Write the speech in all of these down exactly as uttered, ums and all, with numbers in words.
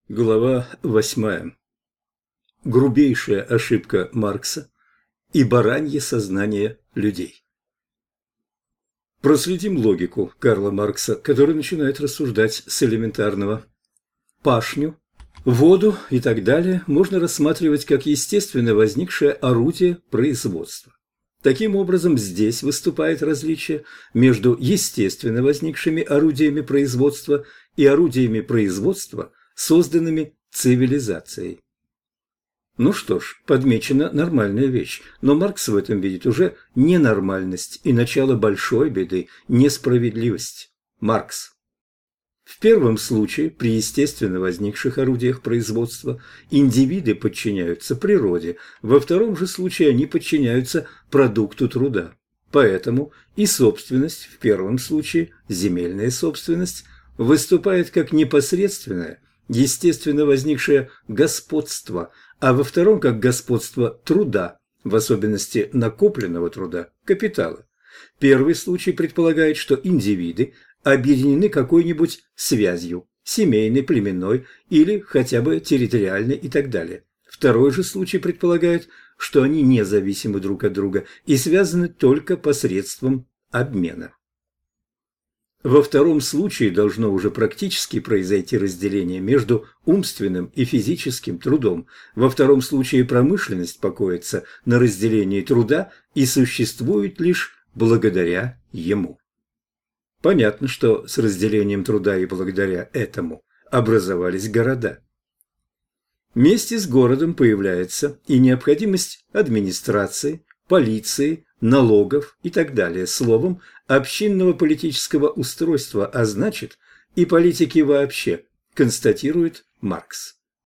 Глава восьмая. Грубейшая ошибка Маркса и баранье сознание людей. Проследим логику Карла Маркса, который начинает рассуждать с элементарного. Пашню, воду и так далее можно рассматривать как естественно возникшее орудие производства. Таким образом, здесь выступает различие между естественно возникшими орудиями производства и орудиями производства, созданными цивилизацией. Ну что ж, подмечена нормальная вещь, но Маркс в этом видит уже ненормальность и начало большой беды – несправедливость. Маркс. В первом случае, при естественно возникших орудиях производства, индивиды подчиняются природе, во втором же случае они подчиняются продукту труда. Поэтому и собственность, в первом случае земельная собственность, выступает как непосредственное, естественно возникшее господство, а во втором как господство труда, в особенности накопленного труда, капитала. Первый случай предполагает, что индивиды объединены какой-нибудь связью, семейной, племенной или хотя бы территориальной и так далее. Второй же случай предполагает, что они независимы друг от друга и связаны только посредством обмена. Во втором случае должно уже практически произойти разделение между умственным и физическим трудом. Во втором случае промышленность покоится на разделении труда и существует лишь благодаря ему. Понятно, что с разделением труда и благодаря этому образовались города. Вместе с городом появляется и необходимость администрации, полиции, налогов и так далее, словом, общинного политического устройства, а значит и политики вообще, констатирует Маркс.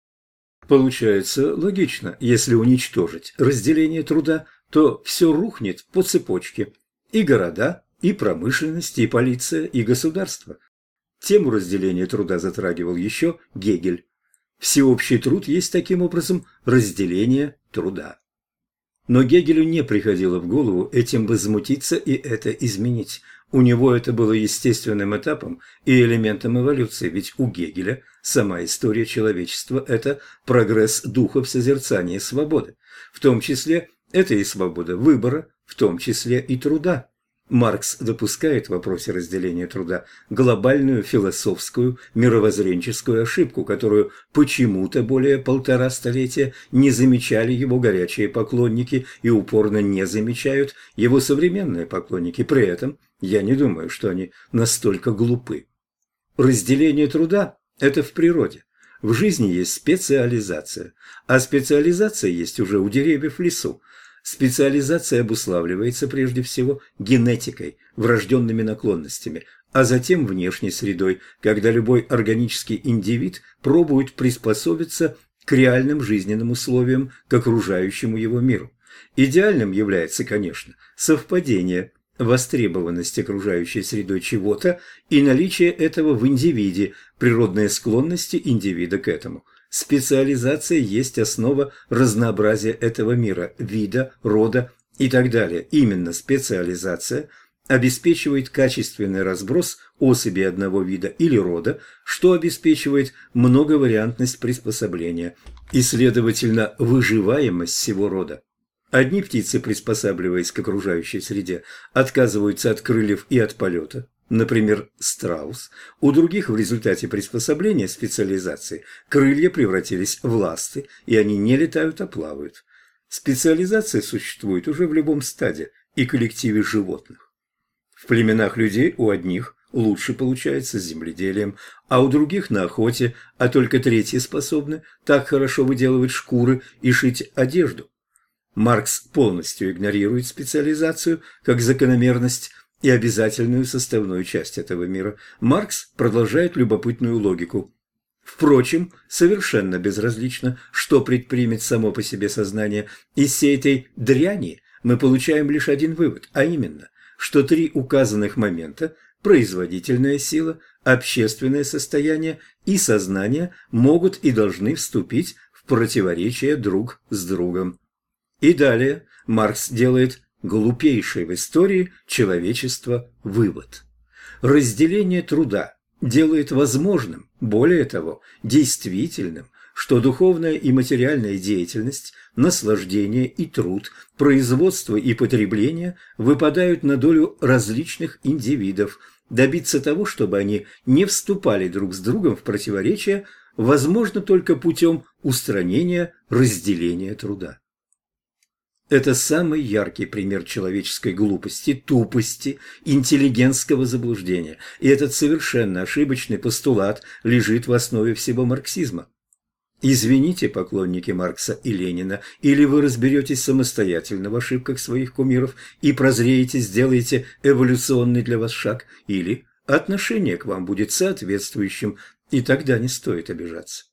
Получается логично, если уничтожить разделение труда, то все рухнет по цепочке – и города, и промышленность, и полиция, и государство. Тему разделения труда затрагивал еще Гегель. Всеобщий труд есть таким образом разделение труда. Но Гегелю не приходило в голову этим возмутиться и это изменить. У него это было естественным этапом и элементом эволюции, ведь у Гегеля сама история человечества – это прогресс духа в созерцании свободы. В том числе это и свобода выбора, в том числе и труда. Маркс допускает в вопросе разделения труда глобальную философскую мировоззренческую ошибку, которую почему-то более полтора столетия не замечали его горячие поклонники и упорно не замечают его современные поклонники. При этом я не думаю, что они настолько глупы. Разделение труда – это в природе. В жизни есть специализация, а специализация есть уже у деревьев в лесу. Специализация обуславливается прежде всего генетикой, врожденными наклонностями, а затем внешней средой, когда любой органический индивид пробует приспособиться к реальным жизненным условиям, к окружающему его миру. Идеальным является, конечно, совпадение, востребованность окружающей средой чего-то и наличие этого в индивиде, природные склонности индивида к этому. Специализация есть основа разнообразия этого мира, вида, рода и так далее. Именно специализация обеспечивает качественный разброс особей одного вида или рода, что обеспечивает многовариантность приспособления и, следовательно, выживаемость всего рода. Одни птицы, приспосабливаясь к окружающей среде, отказываются от крыльев и от полета. Например, страус. У других в результате приспособления специализации крылья превратились в ласты, и они не летают, а плавают. Специализация существует уже в любом стаде и коллективе животных. В племенах людей у одних лучше получается с земледелием, а у других на охоте, а только третьи способны так хорошо выделывать шкуры и шить одежду. Маркс полностью игнорирует специализацию как закономерность и обязательную составную часть этого мира. Маркс продолжает любопытную логику. Впрочем, совершенно безразлично, что предпримет само по себе сознание. Из всей этой дряни мы получаем лишь один вывод, а именно, что три указанных момента – производительная сила, общественное состояние и сознание – могут и должны вступить в противоречие друг с другом. И далее Маркс делает глупейший в истории человечества вывод. Разделение труда делает возможным, более того, действительным, что духовная и материальная деятельность, наслаждение и труд, производство и потребление выпадают на долю различных индивидов. Добиться того, чтобы они не вступали друг с другом в противоречие, возможно только путем устранения разделения труда. Это самый яркий пример человеческой глупости, тупости, интеллигентского заблуждения, и этот совершенно ошибочный постулат лежит в основе всего марксизма. Извините, поклонники Маркса и Ленина, или вы разберетесь самостоятельно в ошибках своих кумиров и прозреете, сделаете эволюционный для вас шаг, или отношение к вам будет соответствующим, и тогда не стоит обижаться.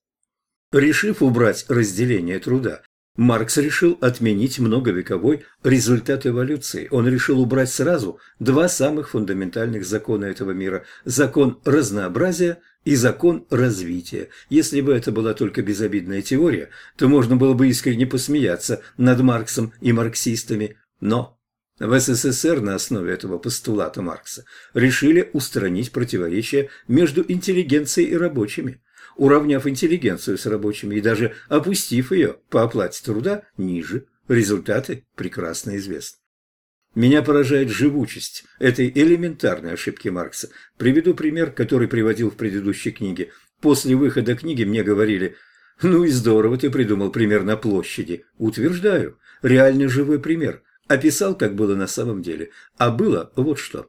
Решив убрать разделение труда, Маркс решил отменить многовековой результат эволюции. Он решил убрать сразу два самых фундаментальных закона этого мира – закон разнообразия и закон развития. Если бы это была только безобидная теория, то можно было бы искренне посмеяться над Марксом и марксистами. Но в СССР на основе этого постулата Маркса решили устранить противоречия между интеллигенцией и рабочими, уравняв интеллигенцию с рабочими и даже опустив ее по оплате труда ниже. Результаты прекрасно известны. Меня поражает живучесть этой элементарной ошибки Маркса. Приведу пример, который приводил в предыдущей книге. После выхода книги мне говорили: «Ну и здорово ты придумал пример на площади». Утверждаю, реальный живой пример. Описал, как было на самом деле. А было вот что.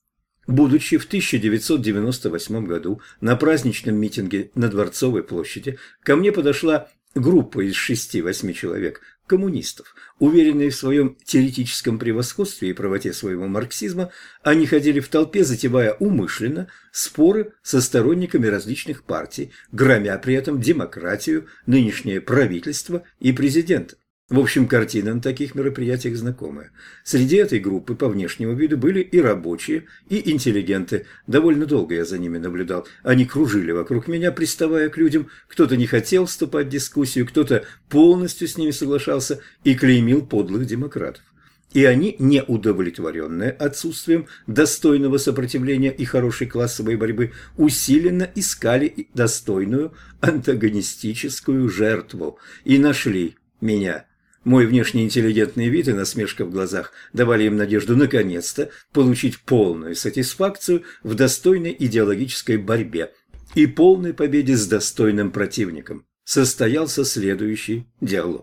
Будучи в тысяча девятьсот девяносто восьмом году на праздничном митинге на Дворцовой площади, ко мне подошла группа из шести-восьми человек, коммунистов. Уверенные в своем теоретическом превосходстве и правоте своего марксизма, они ходили в толпе, затевая умышленно споры со сторонниками различных партий, громя при этом демократию, нынешнее правительство и президента. В общем, картина на таких мероприятиях знакомая. Среди этой группы по внешнему виду были и рабочие, и интеллигенты. Довольно долго я за ними наблюдал. Они кружили вокруг меня, приставая к людям. Кто-то не хотел вступать в дискуссию, кто-то полностью с ними соглашался и клеймил подлых демократов. И они, неудовлетворенные отсутствием достойного сопротивления и хорошей классовой борьбы, усиленно искали достойную антагонистическую жертву и нашли меня. Мой внешне интеллигентный вид и насмешка в глазах давали им надежду наконец-то получить полную сатисфакцию в достойной идеологической борьбе и полной победе с достойным противником. Состоялся следующий диалог.